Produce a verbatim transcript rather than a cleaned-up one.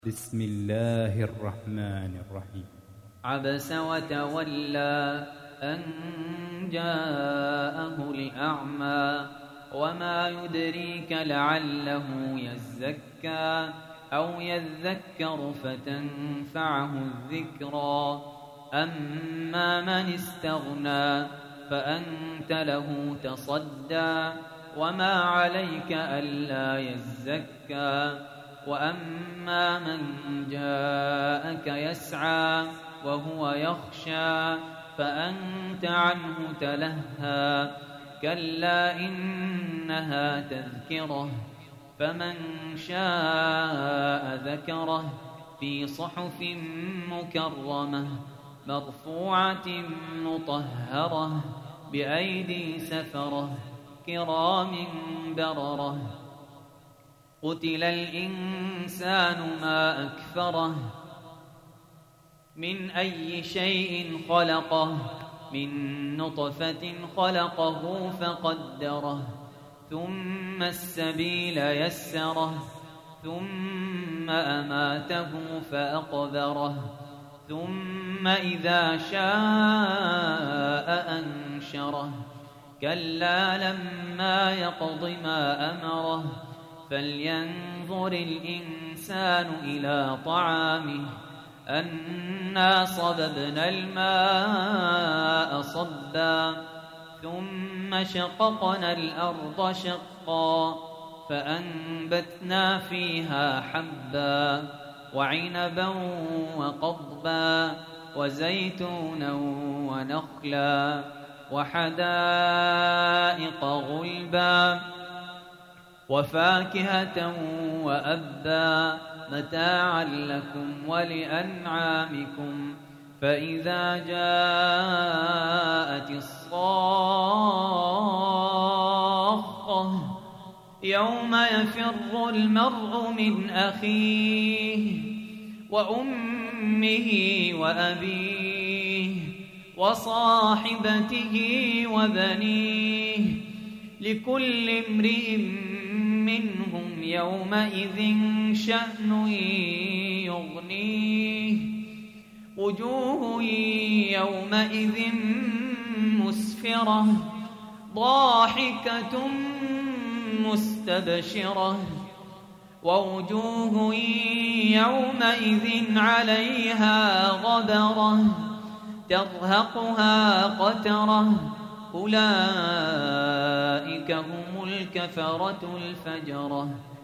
بسم الله الرحمن الرحيم. عبس وتولى أن جاءه الأعمى وما يدريك لعله يزكى أو يذكر فتنفعه الذكرى. أما من استغنى فأنت له تصدى وما عليك ألا يزكى. وأما من جاءك يسعى وهو يخشى فأنت عنه تلهى. كلا إنها تذكرة فمن شاء ذكره في صحف مكرمة مرفوعة مطهرة بأيدي سفرة كرام بررة. قتل الإنسان ما أكفره من أي شيء خلقه من نطفة خلقه فقدره ثم السبيل يسره ثم أماته فأقبره ثم إذا شاء أنشره. كلا لما يقض ما أمره فلينظر الإنسان إلى طعامه أنا صببنا الماء صبا ثم شققنا الأرض شقا فأنبتنا فيها حبا وعنبا وقضبا وزيتونا ونخلا وحدائق غلبا وفاكهة وأبا متاعا لكم ولأنعامكم. فإذا جاءت الصاخة يوم يفر المرء من أخيه وأمه وأبيه وصاحبته وبنيه لكل امرئ منهم يومئذ شأن يغنيه. وجوه يومئذ مسفرة ضاحكة مستبشرة ووجوه يومئذ عليها غبرة ترهقها قترة أولئك هم الكفرة الفجرة.